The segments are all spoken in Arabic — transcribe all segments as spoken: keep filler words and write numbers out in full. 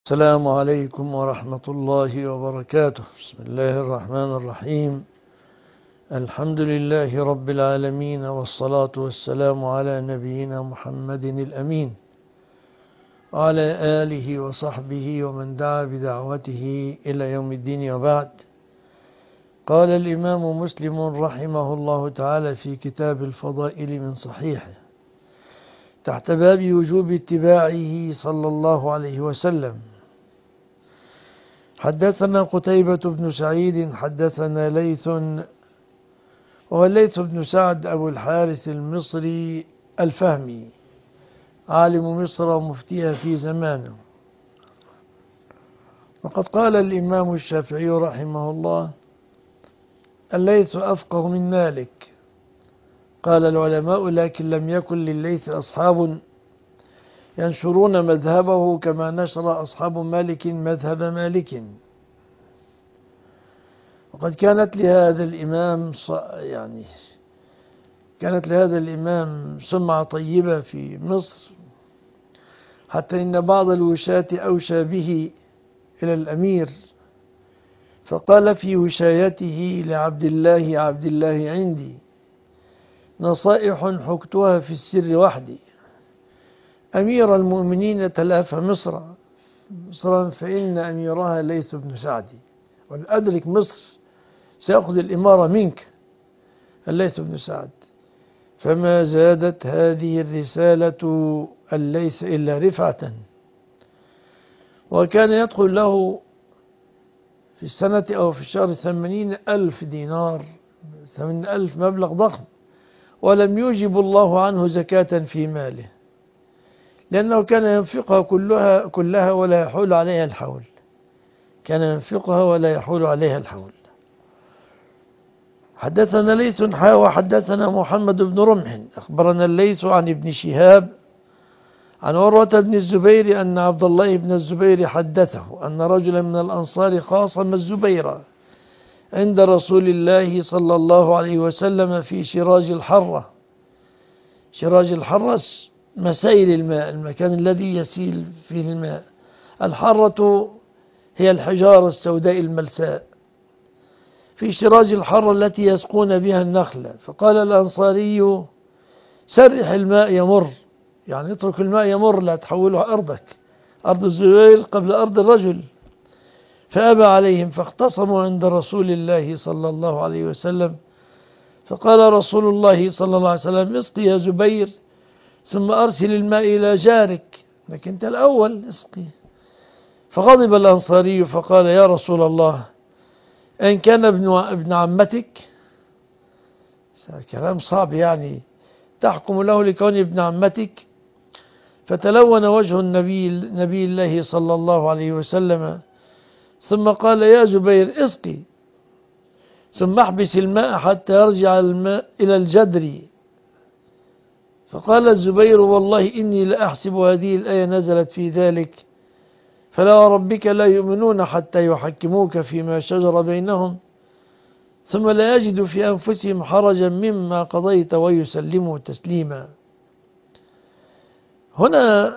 السلام عليكم ورحمة الله وبركاته. بسم الله الرحمن الرحيم. الحمد لله رب العالمين، والصلاة والسلام على نبينا محمد الأمين وعلى آله وصحبه ومن دعا بدعوته إلى يوم الدين، وبعد. قال الإمام مسلم رحمه الله تعالى في كتاب الفضائل من صحيحه تحت باب وجوب اتباعه صلى الله عليه وسلم: حدثنا قتيبة بن سعيد حدثنا ليث، وهو الليث بن سعد أبو الحارث المصري الفهمي، عالم مصر ومفتيها في زمانه. وقد قال الإمام الشافعي رحمه الله: الليث أفقه من مالك. قال العلماء: لكن لم يكن لليث أصحاب ينشرون مذهبه كما نشر أصحاب مالك مذهب مالك. وقد كانت لهذا الإمام يعني كانت لهذا الإمام سمعة طيبة في مصر، حتى إن بعض الوشاة أوشى به إلى الأمير، فقال في وشايته لعبد الله: عبد الله عندي نصائح حكتها في السر وحدي. أمير المؤمنين تلاف مصر مصرا فإن أميرها ليث بن سعد، والأدرك مصر سيأخذ الإمارة منك الليث بن سعد. فما زادت هذه الرسالة الليث إلا رفعة. وكان يدخل له في السنة أو في الشهر ثمانين ألف دينار، ثمانين ألف مبلغ ضخم، ولم يوجب الله عنه زكاة في ماله، لأنه كان ينفقها كلها كلها ولا يحول عليها الحول. كان ينفقها ولا يحول عليها الحول. حدثنا ليث حا وحدثنا محمد بن رمح أخبرنا الليث عن ابن شهاب عن عروة بن الزبير أن عبد الله بن الزبير حدثه أن رجلا من الأنصار خاصم الزبير عند رسول الله صلى الله عليه وسلم في شراج الحرة. شراج الحرة مسائل الماء، المكان الذي يسيل فيه الماء. الحرة هي الحجارة السوداء الملساء في شراج الحرة التي يسقون بها النخل. فقال الأنصاري: سرح الماء يمر، يعني اترك الماء يمر، لا تحوله أرضك، أرض الزبير قبل أرض الرجل. فأبى عليهم، فاختصموا عند رسول الله صلى الله عليه وسلم. فقال رسول الله صلى الله عليه وسلم: اسقي يا زبير، ثم أرسل الماء إلى جارك، لكن أنت الأول اسقي. فغضب الأنصاري فقال: يا رسول الله، إن كان ابن ابن عمتك، كلام صعب يعني، تحكم له لكون ابن عمتك؟ فتلون وجه النبي نبي الله صلى الله عليه وسلم، ثم قال: يا زبير اسقي، ثم احبس الماء حتى يرجع الماء إلى الجدر. فقال الزبير: والله إني لأحسب هذه الآية نزلت في ذلك، فلا وربك لا يؤمنون حتى يحكموك فيما شجر بينهم ثم لا يجدوا في أنفسهم حرجا مما قضيت ويسلموا تسليما. هنا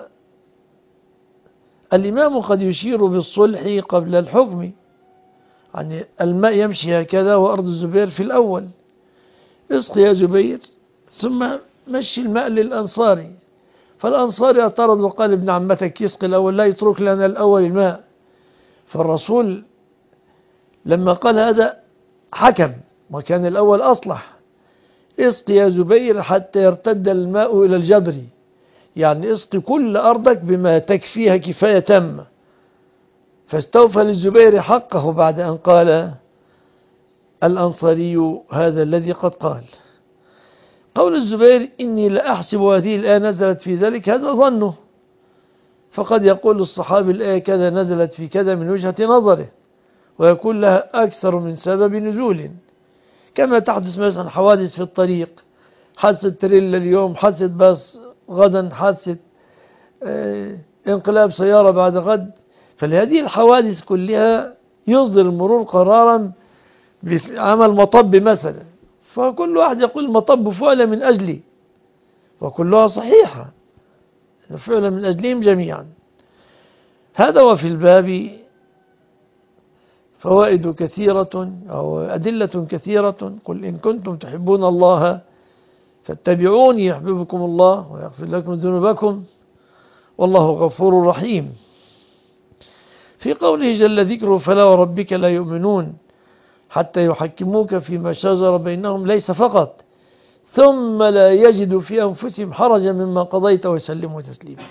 الإمام قد يشير بالصلح قبل الحكم، يعني الماء يمشي هكذا وأرض الزبير في الأول، اسقي يا زبير، ثم مشي الماء للأنصاري. فالأنصاري اعترض وقال: ابن عمتك يسقي الأول، لا يترك لنا الأول الماء. فالرسول لما قال هذا حكم، وكان الأول أصلح: اسقي يا زبير حتى يرتد الماء إلى الجدر، يعني اسقي كل أرضك بما تكفيها كفاية تامة. فاستوفى للزبير حقه بعد أن قال الأنصاري هذا الذي قد قال. قول الزبير: إني لأحسب هذه الآية نزلت في ذلك، هذا ظنه، فقد يقول الصحابي الآية كذا نزلت في كذا من وجهة نظره، ويكون لها أكثر من سبب نزول، كما تحدث مثلا حوادث في الطريق، حادثة تريلا اليوم، حادثة باص غدا، حادثة اه انقلاب سيارة بعد غد. فلهذه الحوادث كلها يصدر المرور قرارا بعمل مطب مثلا، فكل واحد يقول المطب فعل من أجلي، وكلها صحيحة، فعل من أجلهم جميعا. هذا وفي الباب فوائد كثيرة أو أدلة كثيرة. قل إن كنتم تحبون الله فاتبعوني يحببكم الله ويغفر لكم ذنوبكم والله غفور رحيم. في قوله جل ذكره فلا وربك لا يؤمنون حتى يحكموك فيما شجر بينهم ليس فقط ثم لا يجدوا في أنفسهم حرجا مما قضيت ويسلموا تسليما.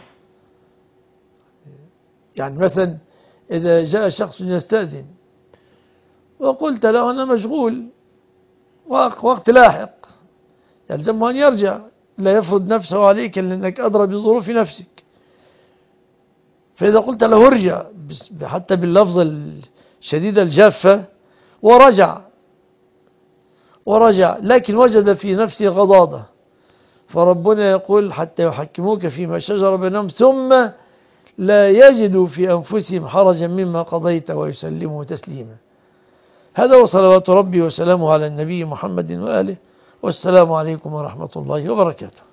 يعني مثلا إذا جاء شخص يستأذن وقلت له أنا مشغول وقت لاحق يلزمه أن يرجع، لا يفرض نفسه عليك لأنك أدرى بظروف نفسك. فإذا قلت له ارجع حتى باللفظ الشديد الجافة ورجع ورجع لكن وجد في نفسه غضاضة، فربنا يقول حتى يحكموك فيما شجر بينهم ثم لا يجدوا في أنفسهم حرجا مما قضيت ويسلموا تسليما. هذا وصلوات ربي وسلامه على النبي محمد وآله، والسلام عليكم ورحمة الله وبركاته.